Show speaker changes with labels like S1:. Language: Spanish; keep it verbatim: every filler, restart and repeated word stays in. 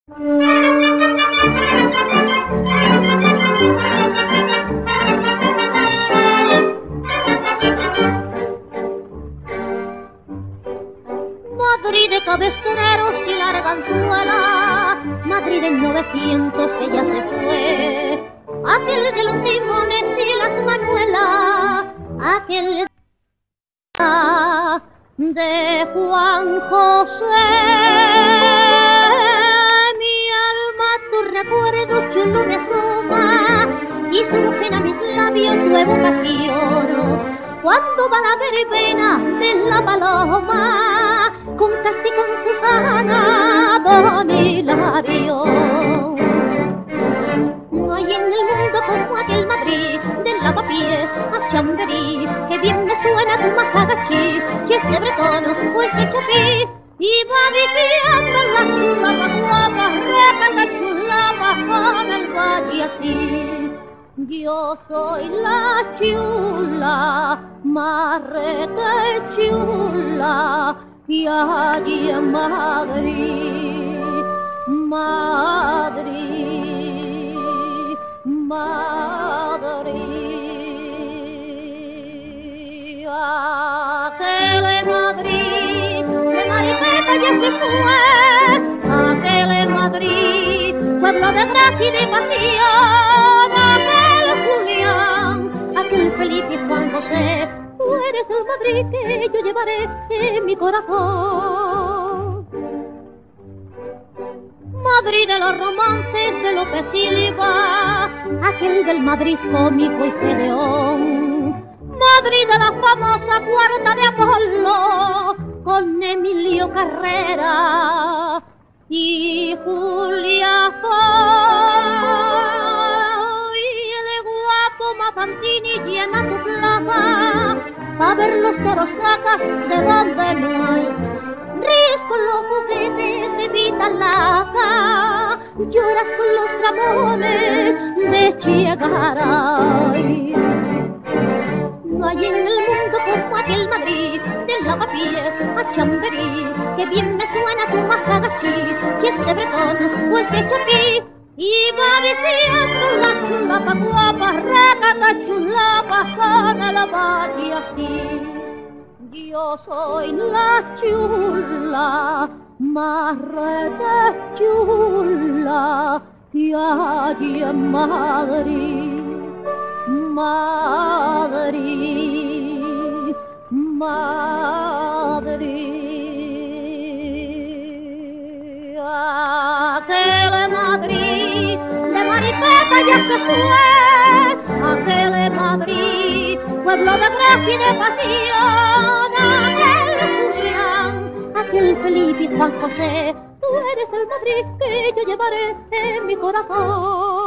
S1: Madrid de cabestreros y larga anzuela, Madrid en novecientos que ya se fue, aquel de los Simones y las Manuelas, aquel de Juan José. Mi alma tu recuerdo chulo me asoma y surgen a mis labios tu evocación. Cuando va la verbena de la paloma, con Casti con Susana va mi labio. No hay en el mundo como aquel Madrid, del lavapiés a Chamberí, que bien me suena tu majagachí, si es de Bretón o es de Chapí. Y va diciendo la chulapa guapa, recanta chulapa con el valle así. Yo soy la chula, marrete chula, y allí en Madrid, Madrid, Madrid. Aquel Madrid, de Maripeta ya se fue, aquel Madrid, pueblo de gracia y de pasión, aquel Julián, aquel Felipe y Juan José, tú eres el Madrid que yo llevaré en mi corazón. Madrid de los romances de Lope Silva, aquel del Madrid cómico y Gedeón, Madrid de la famosa Cuarta de Apolo, con Emilio Carrera y Julia Foy, y el guapo Mazantini llena tu plaza, pa' ver los toros sacas de donde no hay. Ríes con los juguetes de Vita Laza, lloras con los dramones de Che Garay. No hay en el mundo como aquel Madrid, del lavapiés a Chamberí, que bien me suena tu majagachí, si es de Bretón o es de Chapí. Y va diciendo la chulapa guapa, recata chulapa con el valle así. Yo soy la chula, marrete chula, que allí en Madrid, Madrid, Madrid. Aquel Madrid de Maripeta ya se fue, aquel Madrid, pueblo de gracia y de pasión, aquel Julián, aquel Felipe y Juan José, tú eres el Madrid que yo llevaré en mi corazón.